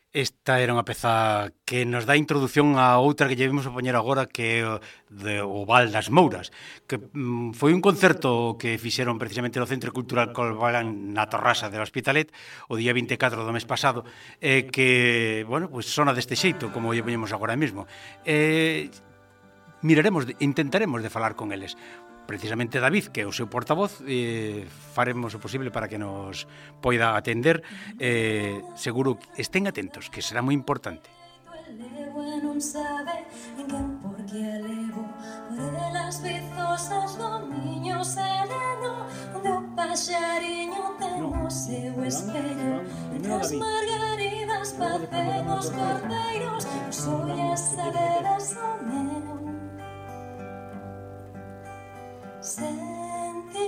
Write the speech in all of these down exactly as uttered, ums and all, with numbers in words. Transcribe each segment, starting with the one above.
Esta era unha peza que nos dá introdución a outra que llevemos a poñer agora, que é o, de, o Val das Mouras, que mm, foi un concerto que fixeron precisamente no Centro Cultural Corbalán na Torrasa del Hospitalet o día vinte e catro do mes pasado, eh, que, bueno, pues sona deste xeito, como lle poñemos agora mesmo. Eh, miraremos, de, intentaremos de falar con eles. Precisamente David, que é o seu portavoz, eh, faremos o posible para que nos poida atender. Eh, seguro que estén atentos, que será moi importante. Sentimento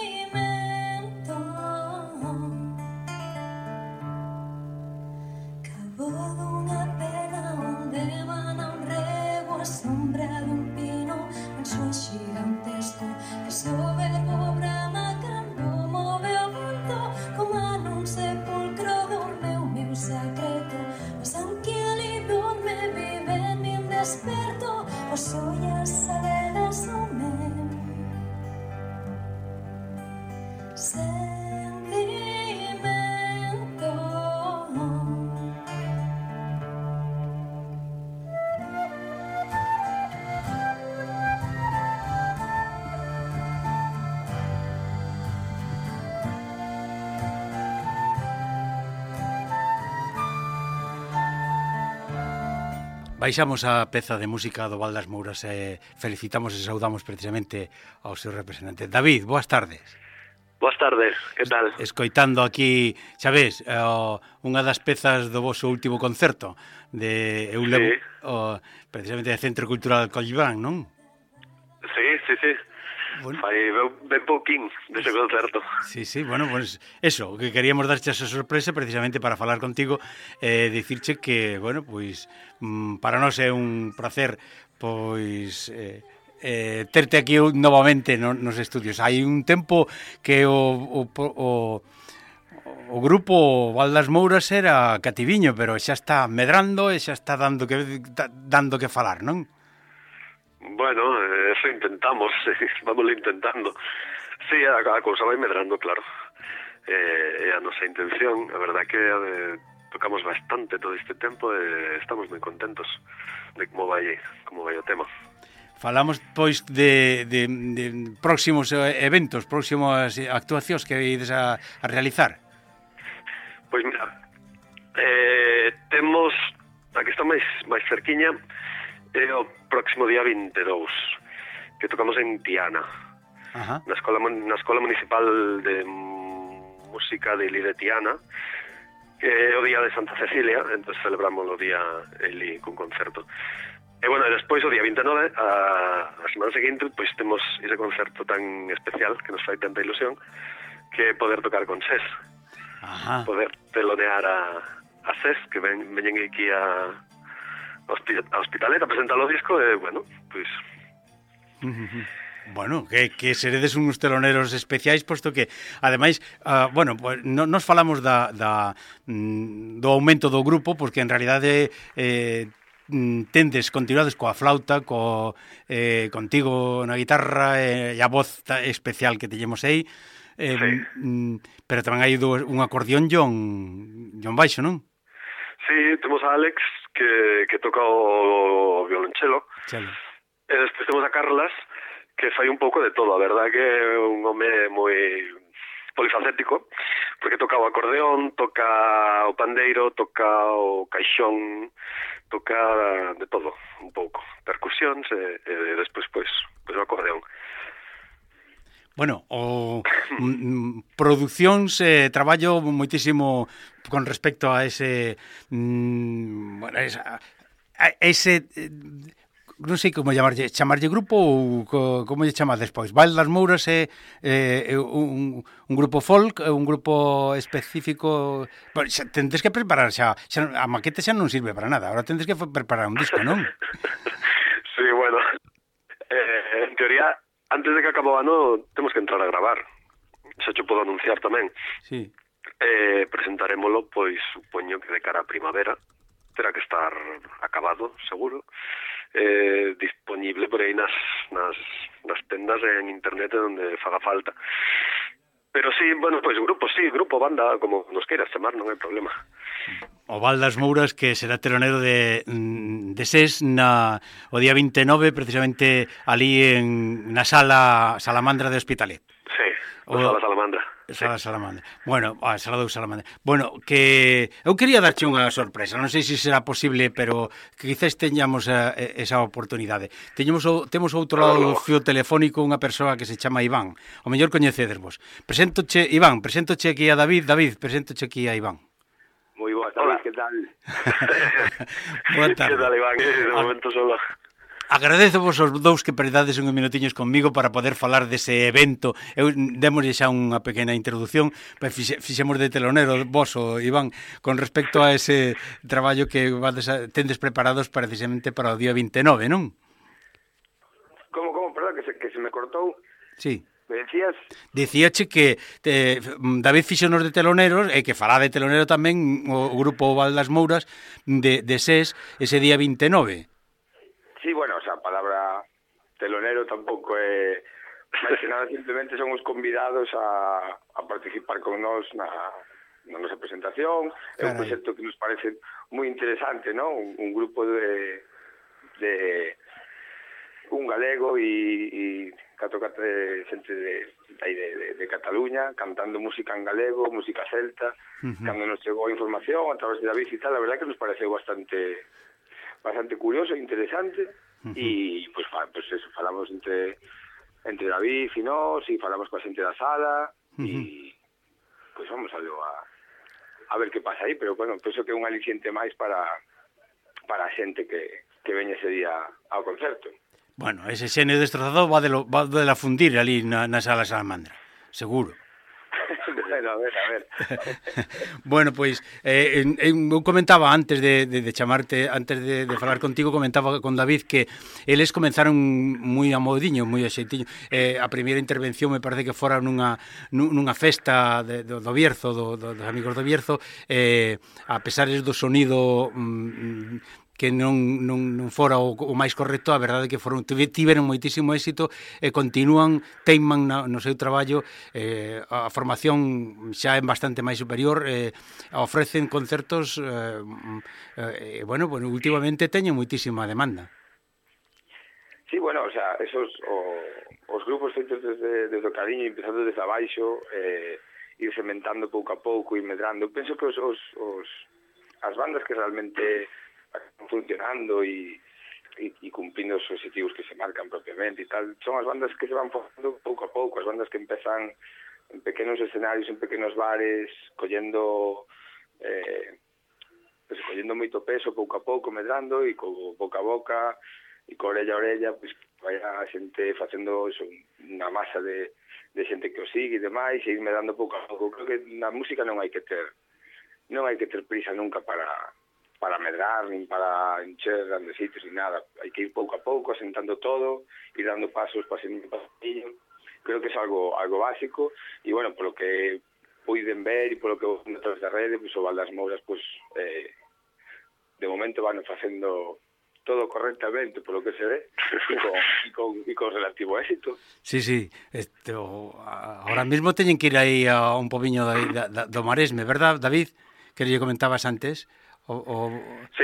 cabo dunha pena onde emana un rego a sombra dun pino, un son xigantesco que sobe o brama cando move o vento, como nun sepulcro dorme o meu secreto, mas aunque ali dorme vive en min desperto, os ollas sabedas o meu sentimento. Baixamos a peza de música do Val das Mouras e felicitamos e saudamos precisamente ao seu representante. David, boas tardes. Boas tardes, que tal? Escoitando aquí, xa ves, uh, unha das pezas do vosso último concerto de eu levo, sí. uh, precisamente de Centro Cultural Collibán, non? Sí, sí, sí. Bueno. Fai ben pouquín dese concerto. Sí, sí, bueno, pues eso, que queríamos darche esa sorpresa precisamente para falar contigo e eh, dicirche que, bueno, pois pues, para nós é un placer pois eh, eh, terte aquí novamente no, nos estudios. Hai un tempo que o, o, o, o grupo Val das Mouras era cativiño, pero xa está medrando e xa está dando que, dando que falar, non? Bueno, eso intentamos, vamos intentando. Sí, a, a cousa vai medrando, claro. É eh, a nosa intención, a verdad que eh, tocamos bastante todo este tempo e estamos moi contentos de como vai, como vai o tema. Falamos, pois, de, de, de próximos eventos, próximas actuacións que ides a, a realizar. Pois mira, eh, temos, aquí está máis, máis cerquiña, é o próximo día vinte e dous, que tocamos en Tiana, Ajá. na escola na escola municipal de música de Ili de Tiana, que é o día de Santa Cecilia, entón celebramos o día Ili con concerto. E bueno, e despois o día vinte e nove, a, a semana seguinte, pois temos ese concerto tan especial que nos fai tanta ilusión, que é poder tocar con SES. Ajá. Poder telonear a, a SES, que ven, veñen aquí a a Hospitalet a presentar o disco e, bueno, pois... Bueno, que, que seredes uns teloneros especiais, posto que, ademais, uh, bueno, pues, no, nos falamos da, da, mm, do aumento do grupo, porque en realidade eh, tendes, continuades coa flauta, co, eh, contigo na guitarra e a voz especial que teñemos aí, eh, sí. mm, pero tamén hai do, un acordeón John, John baixo, non? Sí, temos a Alex, que, que toca o violonchelo. Chelo. E despois temos a Carlas, que fai un pouco de todo. A verdad que é un home moi polifacético, porque toca o acordeón, toca o pandeiro, toca o caixón, toca de todo, un pouco. Percusións e, e despois, pois, pois o acordeón. Bueno, o mm, produccións, eh, traballo moitísimo con respecto a ese mm, bueno, esa, a ese eh, non sei como chamarlle, chamarlle grupo ou co, como lle chamades despois. Val das Mouras é eh, un, un grupo folk, un grupo específico. Bueno, xa, tendes que preparar xa, xa, a maquete xa non sirve para nada. Ahora tendes que preparar un disco, non? Sí, bueno, eh, en teoría antes de que acabe o ano temos que entrar a gravar. Xa cho podo anunciar tamén. Sí. eh, presentarémolo, pois, supoño que de cara a primavera, terá que estar acabado, seguro, eh, disponible por aí nas, nas, nas tendas en internet onde faga falta. Pero sí, bueno, pois grupo, sí, grupo, banda, como nos queiras chamar, non hai problema. O Val das Mouras, que será telonero de, de SES na, o día vinte e nove, precisamente ali en, na sala Salamandra de Hospitalet. Sí, o sala Salamandra. Sala sí. Salamandra. Bueno, a sala do Salamandra. Bueno, que eu quería darche unha sorpresa, non sei se será posible, pero que quizás teñamos a, a, esa oportunidade. Teñamos o, temos outro lado do fío telefónico unha persoa que se chama Iván. O mellor coñecedervos. Preséntoche, Iván, preséntoche aquí a David. David, preséntoche aquí a Iván. Moi boa tarde, que tal? Boa tarde. Que tal, Iván? De momento solo... Agradezo vos os dous que perdades uns minutiños conmigo para poder falar dese evento. Eu démoslle xa unha pequena introducción, pero fixe, fixemos de telonero vos, o Iván, con respecto a ese traballo que vades a, tendes preparados precisamente para o día vinte e nove, non? Como, como, perdón, que se, que se me cortou? Sí. Me decías? Dicíache que eh, David fixonos de teloneros e que fará de telonero tamén o grupo Val das Mouras de, de SES ese día vinte e nove. Sí, bueno, o sea, a palabra telonero tampouco é... máis que nada, simplemente son os convidados a, a participar con nós na, na nosa presentación. É un proxecto que nos parece moi interesante, ¿no? Un, un grupo de... de un galego e, e catro catro xente de, de, de, de Cataluña, cantando música en galego, música celta. Uh-huh. Cando nos chegou a información a través de David e tal, la verdad que nos pareceu bastante... bastante curioso e interesante. Uh-huh. E, pues, pues eso, falamos entre entre David e nós, e falamos coa xente da sala, uh-huh. e pues vamos a, a a ver que pasa aí, pero bueno, penso que é un aliciente máis para para a xente que, que veña ese día ao concerto. Bueno, ese xene destrozado va de, lo, va de la fundir ali na, na sala Salamandra, seguro. Bueno, a ver, a ver. Bueno, pois, eh, eu comentaba antes de, de, de chamarte, antes de, de falar contigo, comentaba con David que eles comenzaron moi a modiño, moi a xeitiño. Eh, a primeira intervención me parece que fora nunha, nunha festa de, do, do Bierzo, do, do, dos amigos do Bierzo, eh, a pesar do sonido... Mm, que non, non, non fora o, o máis correcto, a verdade é que foron, tiveron moitísimo éxito e continúan, teiman na, no seu traballo, eh, a formación xa é bastante máis superior, eh, ofrecen concertos, eh, eh, bueno, bueno, últimamente teñen moitísima demanda. Sí, bueno, o sea, esos, o, os grupos feitos desde, desde o cariño, empezando desde abaixo, eh, ir sementando pouco a pouco e medrando. Eu penso que os, os, os, as bandas que realmente... funcionando e, e, e cumplindo os objetivos que se marcan propiamente e tal, son as bandas que se van formando pouco a pouco, as bandas que empezan en pequenos escenarios, en pequenos bares, collendo eh, pues, collendo moito peso pouco a pouco, medrando e co boca a boca e co orella a orella, pues, vai a xente facendo eso, unha masa de, de xente que o sigue e demais, e ir medrando pouco a pouco. Creo que na música non hai que ter non hai que ter prisa nunca para para medrar, nin para encher grandes sitios, ni nada. Hai que ir pouco a pouco, asentando todo, ir dando pasos, pasito por pasito. Creo que é algo algo básico, e, bueno, polo que puiden ver e polo que vou a través da rede, pues, o Val das Mouras, pues, eh, de momento van facendo todo correctamente, polo que se ve, e con, e con, e con relativo éxito. Sí, sí. Esto, ahora mismo teñen que ir aí a un pobiño da, da, do Maresme, verdad, David? Que lle comentabas antes. O, o... Sí,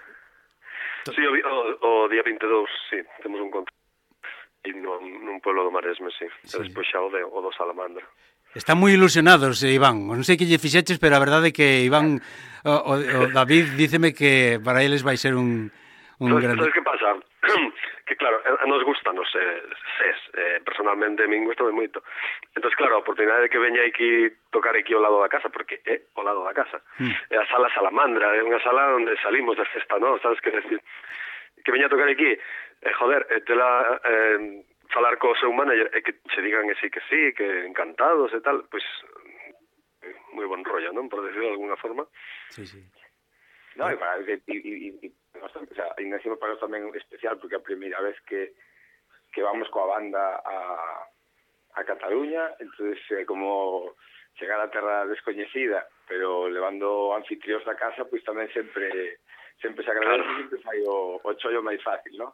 sí, o, o, o día vinte e dous, sí, temos un concerto nun, nun pueblo do Maresme, sí, sí. E despois xa o, de, o do Salamandra. Están moi ilusionados, Iván, non sei que lle fixeches, pero a verdade é que Iván, o, o, o David, díceme que para eles vai ser un, un ¿Sabes, grande... ¿Sabes que pasa? Que claro, a nos gusta, nos eh, SES, eh, personalmente a min gusta moito. Entón, claro, a oportunidade de que veña aquí tocar aquí ao lado da casa, porque é ao lado da casa. Mm. É a sala Salamandra, é unha sala onde salimos de festa, non? Sabes que decir? Que veña a tocar aquí, eh, joder, eh, tela, eh, falar co seu manager e que se digan que sí, que sí, que encantados e tal, pois pues, moi bon rollo, non? Por decirlo de alguna forma. Sí, sí. No, e para que e, e, e bastante, o sea, e encima para nós tamén especial porque a primeira vez que que vamos coa banda a a Cataluña, entonces eh, como chegar a terra descoñecida, pero levando anfitrións da casa, pois tamén sempre sempre se agradece, claro. Sempre fai o, o chollo máis fácil, ¿no?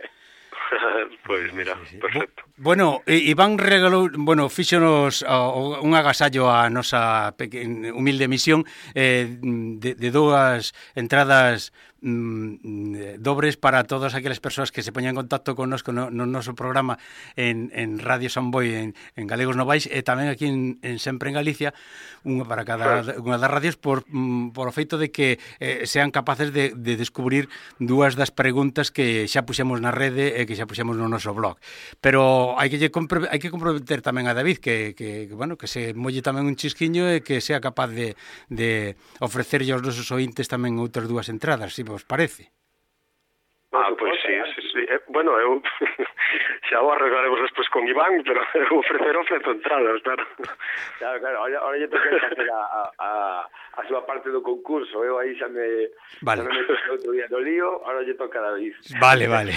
Pois mira, sí, sí. Perfecto. Bueno, Iván regalou, bueno, fíxonos uh, un agasallo a nosa humilde misión eh, de, de dúas entradas mm, dobres para todas aquelas persoas que se poñan en contacto connosco no, no noso programa en, en Radio Samboy en, en Galegos Novais e tamén aquí en, en Sempre en Galicia, unha para cada unha das radios por, mm, por o feito de que eh, sean capaces de, de descubrir dúas das preguntas que xa puxemos na rede e que xa puxemos no noso blog. Pero hai que compre, hai que comprometer tamén a David que, que, que bueno, que se molle tamén un chisquiño e que sea capaz de, de ofrecerlle aos nosos ointes tamén outras dúas entradas, se vos parece. Ah, pois sí, sí, sí. Eh, bueno, eu xa o arreglaremos despois con Iván, pero eu ofrecer ofrezo entradas, claro. Claro, claro, ahora, ahora lle toca hacer a, a, a súa parte do concurso, eu aí xa me vale. xa me metí outro día no lío, ahora lle toca a David. Vale, vale.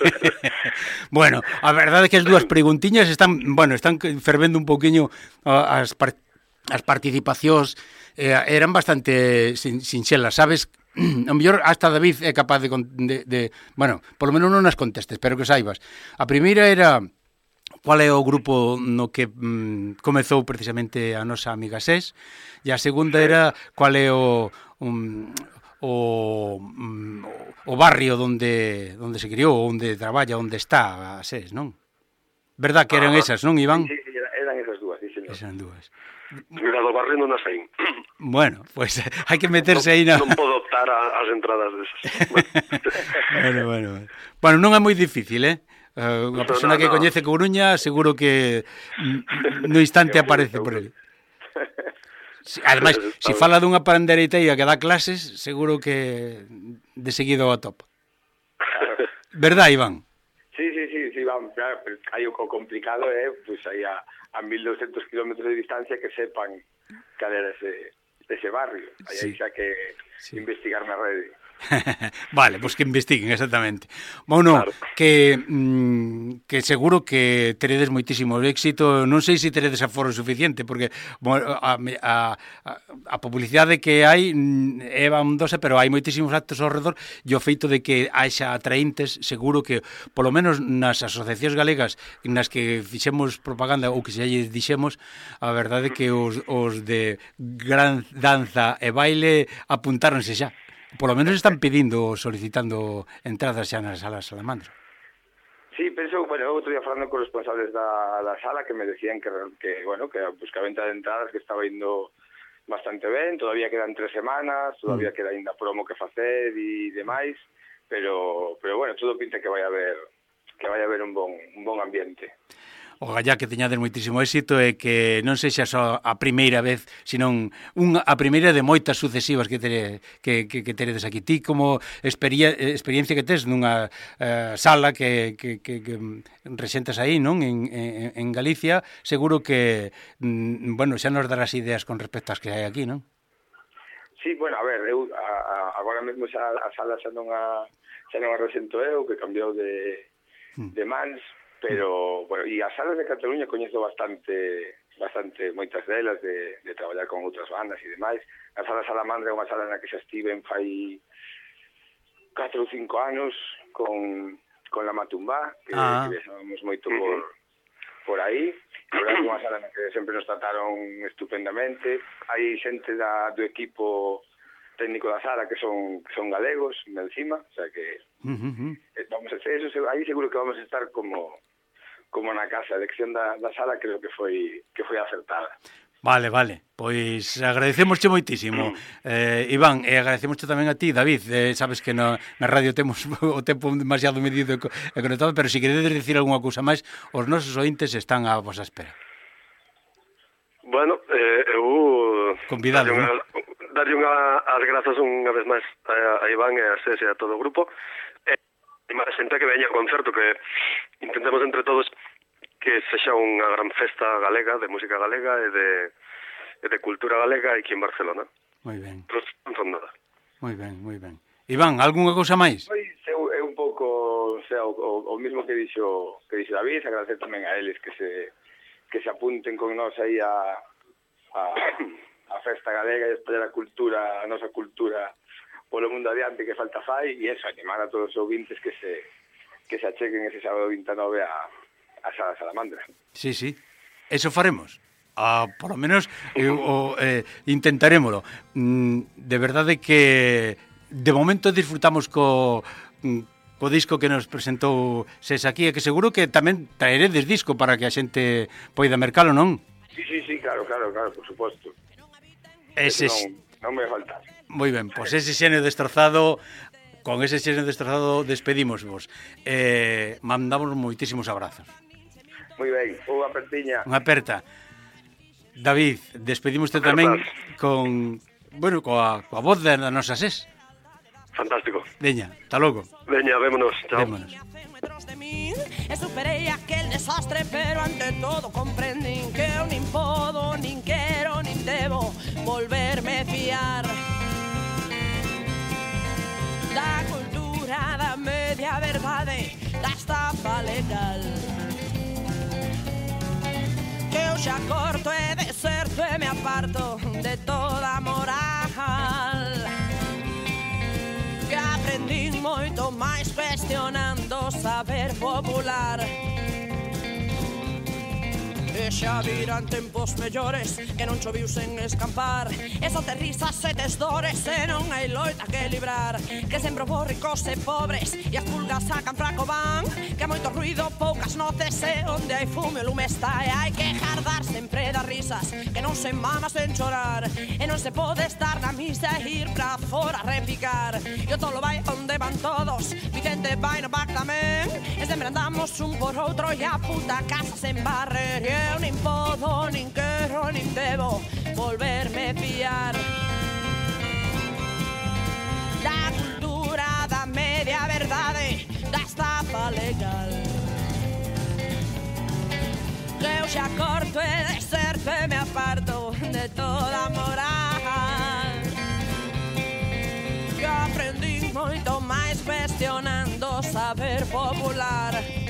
Bueno, a verdade é que as dúas preguntiñas están, bueno, están fervendo un pouquiño as, par, as participacións, eh, eran bastante sin, sinxelas, sabes? A mellor hasta David é capaz de, de, de... Bueno, polo menos non nas contestes, pero que saibas. A primeira era cual é o grupo no que mm, comezou precisamente a nosa amiga Sés, e a segunda era cual é o... Um, o, o barrio onde, onde se criou, onde traballa, onde está a Sés, non? Verdad que eran ah, esas, non, Iván? Sí, sí, eran esas dúas, sí, señor. Eran dúas. Mira, do barrio non as hai. Bueno, pues hai que meterse aí na... Non podo optar a, as entradas desas. Bueno, bueno, bueno. Bueno, non é moi difícil, eh? Uh, unha persona no, no, que coñece Coruña seguro que no instante aparece por ele. Ademais, se si fala dunha pandereiteira que dá clases, seguro que de seguido a top. Verdad, Iván? Sí, sí, sí, sí, vamos, claro, pero hai o complicado é, eh, pois pues, aí a, a mil doscientos kilómetros de distancia que sepan cal era ese, ese barrio. Aí sí. Hai xa que sí. Investigar na rede. Vale, pois pues que investiguen, exactamente. Bueno, claro. que mm, que seguro que teredes moitísimo éxito. Non sei se teredes aforo suficiente, porque bueno, a, a, a publicidade que hai é bondosa, pero hai moitísimos actos ao redor, e o feito de que haxa atraíntes, seguro que, polo menos nas asociacións galegas nas que fixemos propaganda ou que xa lle dixemos, a verdade é que os, os de gran danza e baile apuntáronse xa. Por lo menos están pedindo, solicitando entradas xa na sala Salamandra. Sí, penso, bueno, outro día falando con os responsables da, da sala que me decían que, que bueno, que, pues, que a venta de entradas que estaba indo bastante ben, todavía quedan tres semanas, todavía mm. queda ainda promo que facer e demais, pero, pero bueno, todo pinta que vai haber que vai haber un bon, un bon ambiente. Ogallá que teñades moitísimo éxito e que non sexa só a primeira vez, senón unha, a primeira de moitas sucesivas que, tere, que, que, que teredes aquí. Ti como experia, experiencia que tes nunha uh, sala que, que, que, que resentas aí, non? En, en, en Galicia, seguro que, mm, bueno, xa nos darás ideas con respecto ás que hai aquí, non? Sí, bueno, a ver, eu a, a, agora mesmo xa a sala xa non a, xa non a resento eu, que cambiou de, de mans, pero, bueno, e as salas de Cataluña coñezo bastante, bastante moitas delas de, de traballar con outras bandas e demais. A sala Salamandra é unha sala na que xa estiven fai catro ou cinco anos con, con la Matumbá, que, ah. que viaxábamos moito por, por aí. A verdade é unha sala na que sempre nos trataron estupendamente. Hai xente da, do equipo técnico da sala que son que son galegos, encima, o sea que uh-huh. vamos a hacer eso, aí seguro que vamos a estar como como na casa. A elección da, da sala creo que foi que foi acertada. Vale, vale, pois agradecemosche moitísimo, eh, Iván, e agradecemosche tamén a ti, David. Eh, sabes que na, na radio temos o tempo demasiado medido e conectado, pero se queredes decir algunha cousa máis, os nosos ointes están a vosa espera. Bueno, eh, eu convidado, darlle, unha, darlle unha, as grazas unha vez máis a, a Iván e a Sés e a todo o grupo, e máis xente que veña ao concerto, que intentemos entre todos que sexa unha gran festa galega, de música galega e de, e de cultura galega aquí en Barcelona. Moi ben. Pero non son nada. Moi ben, moi ben. Iván, algunha cousa máis? Pois é, é un pouco, o sea, o, o, o mismo que dixo que dixo David, agradecer tamén a eles que se que se apunten con nós aí a, a a, a festa galega e espallar a cultura, a nosa cultura polo mundo adiante que falta fai, e eso, animar a todos os ouvintes que se que se acheguen ese sábado vinte e nove a, a Sala Salamandra. Sí, sí, eso faremos. Ah, por lo menos eh, o, eh, intentarémolo. Mm, de verdade que de momento disfrutamos co, co disco que nos presentou Ses aquí, e que seguro que tamén traeredes disco para que a xente poida mercalo, non? Sí, sí, sí, claro, claro, claro, por suposto. Ese non, non me vai faltar. Moi ben, pois ese xenio destrozado, con ese xenio destrozado despedímosvos. Eh, mandamos moitísimos abrazos. Moi ben, unha apertiña. Unha aperta. David, despedimoste tamén con, bueno, coa, coa voz da nosa Ses. Fantástico. Veña, hasta logo. Veña, vémonos. Chao. Vémonos. De mí, e superei aquel desastre, pero ante todo comprendín que eu nin podo, nin quero, nin debo volverme fiar da cultura, da media verdade, da estafa legal. Que eu xa corto e deserto e me aparto de toda moral. Que aprendín moito máis cuestionando saber popular. E xa virán tempos mellores que non choviu sen escampar. E só te risas e tes dores e non hai loita que librar. Que sempre vos ricos e pobres e as pulgas sacan fraco van. Que hai moito ruido, poucas noces e onde hai fume o lume está. E hai que jardar sempre das risas que non se mama sen chorar. E non se pode estar na misa e ir pra fora a repicar. E o tolo vai onde van todos, Vicente vai no back tamén. E sempre andamos un por outro e a puta casa sen barrer. E eu nin podo, nin quero, nin debo volverme fiar da cultura, da media verdade, da estafa legal. Que eu xa corto e deserto e me aparto de toda moral. Que aprendí moito máis cuestionando saber popular.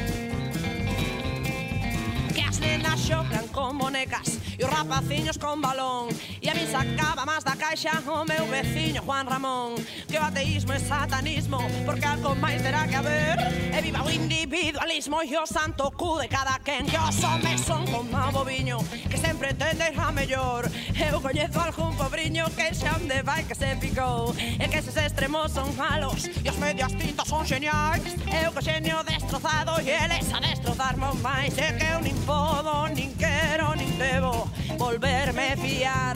Que as nenas xocan con bonecas e os rapaciños con balón. E a mí sacaba máis da caixa o meu veciño Juan Ramón. Que o ateísmo é satanismo, porque algo máis terá que haber. E viva o individualismo e o santo cu de cada quen. Que os homes son como o boviño, que sempre entenderá mellor. Eu coñezo algún pobriño que xa onde vai que se picou. E que eses extremos son malos e os medios tintos son xeniais. Eu co xenio destrozado e eles a destrozarme máis. E que eu nin podo, nin quero, nin debo volverme fiar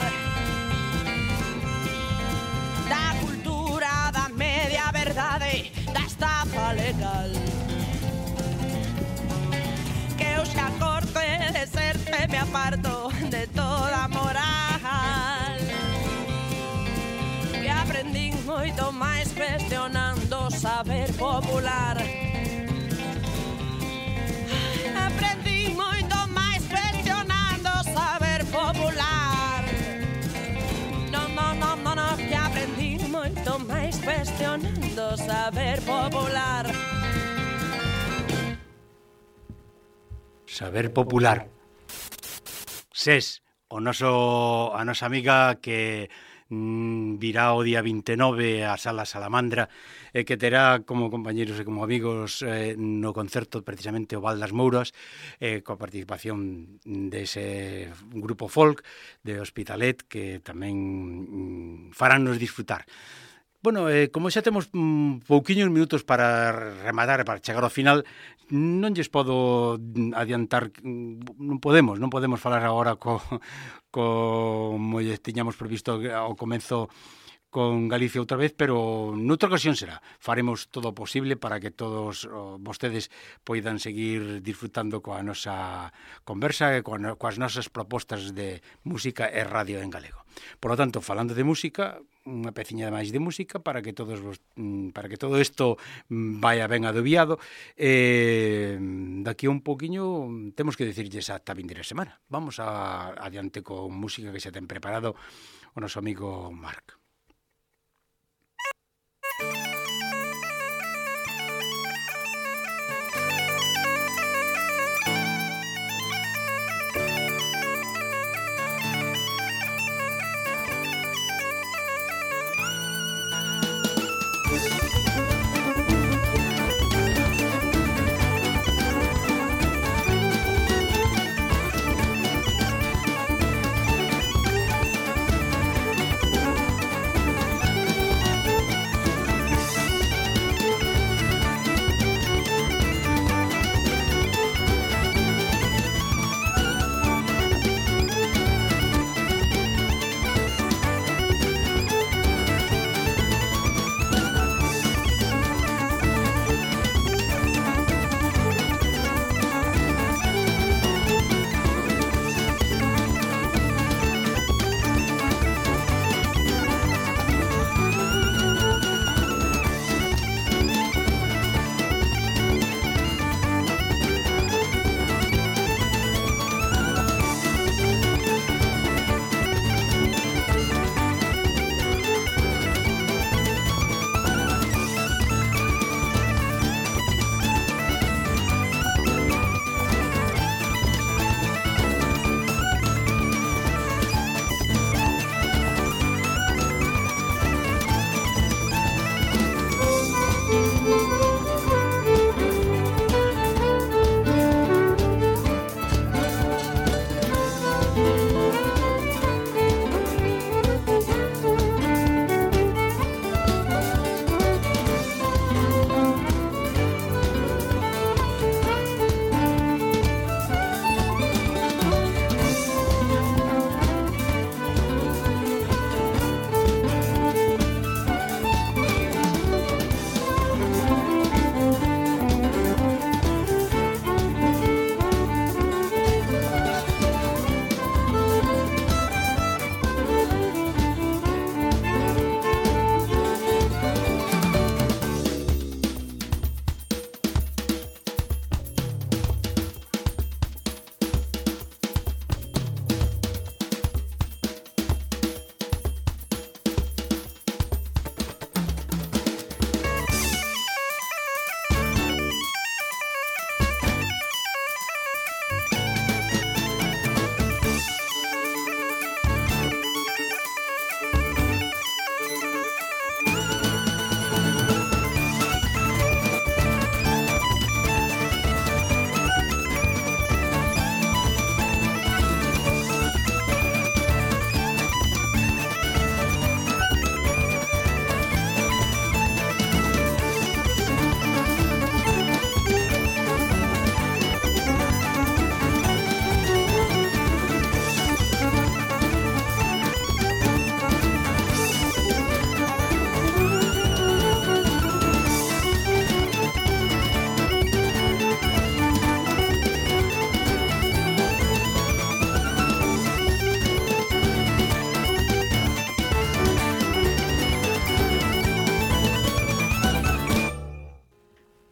da cultura, da media verdade, da estafa legal. Que eu xa corto e deserto e me aparto de toda moral. Que aprendín moito máis cuestionando saber popular. Aprendí moito máis cuestionando saber popular. No, no, no, no, no, que aprendí moito máis cuestionando saber popular. Saber popular. Ses, o noso, a nosa amiga que mm, virá o día vinte e nove a Sala Salamandra e que terá como compañeros e como amigos eh, no concerto precisamente o Val das Mouras eh, coa participación dese grupo folk de Hospitalet que tamén mm, faránnos disfrutar. Bueno, eh, como xa temos mm, pouquiños minutos para rematar, para chegar ao final, non lles podo adiantar, non podemos, non podemos falar agora co, como lles tiñamos previsto ao comezo con Galicia outra vez, pero noutra ocasión será. Faremos todo o posible para que todos oh, vostedes poidan seguir disfrutando coa nosa conversa e coa, coas nosas propostas de música e radio en galego. Por lo tanto, falando de música, unha peciña máis de música para que todos vos, para que todo isto vaya ben adobiado. Eh, daqui a un poquinho temos que decirlles ata vindeira semana. Vamos a, adiante con música que xa ten preparado o noso amigo Marc.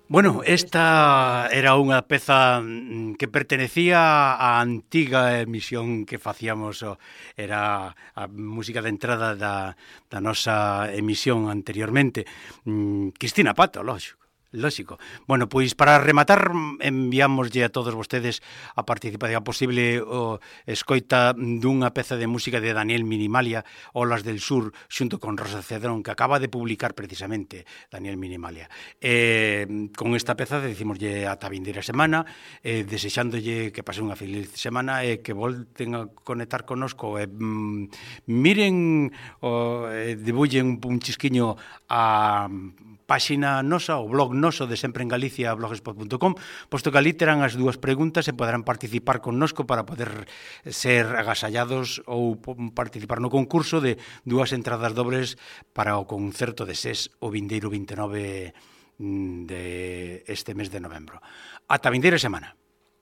Bueno, esta era unha peza que pertenecía á antiga emisión que facíamos, era a música de entrada da, da nosa emisión anteriormente. Cristina Pato, lógico. Lógico. Bueno, pois para rematar enviámoslle a todos vostedes a participación posible o escoita dunha peza de música de Daniel Minimalia, Olas del Sur, xunto con Rosa Cedrón, que acaba de publicar precisamente Daniel Minimalia. Eh, con esta peza decimoslle ata a vindeira semana, eh, desexándolle que pase unha feliz semana e eh, que volten a conectar connosco e eh, mm, miren o eh, debullen un chisquiño a páxina nosa, o blog noso de Sempre en Galicia, blogspot punto com, posto que ali terán as dúas preguntas e poderán participar connosco para poder ser agasallados ou participar no concurso de dúas entradas dobles para o concerto de SES o vindeiro vinte e nove de este mes de novembro. Ata vindeira semana.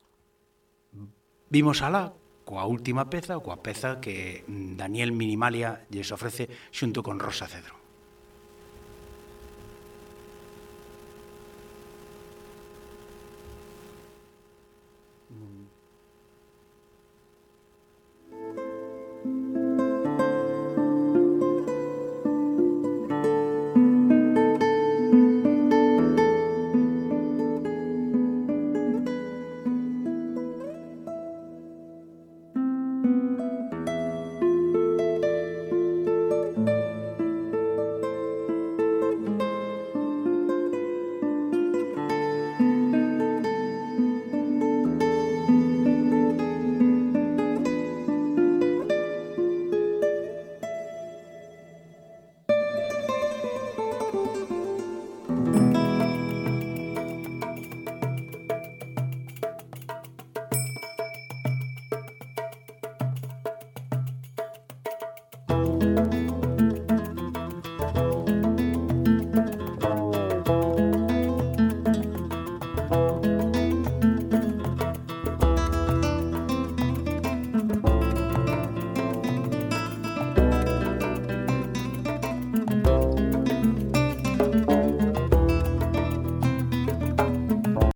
Vimos alá coa última peza, coa peza que Daniel Minimalia lles ofrece xunto con Rosa Cedrón.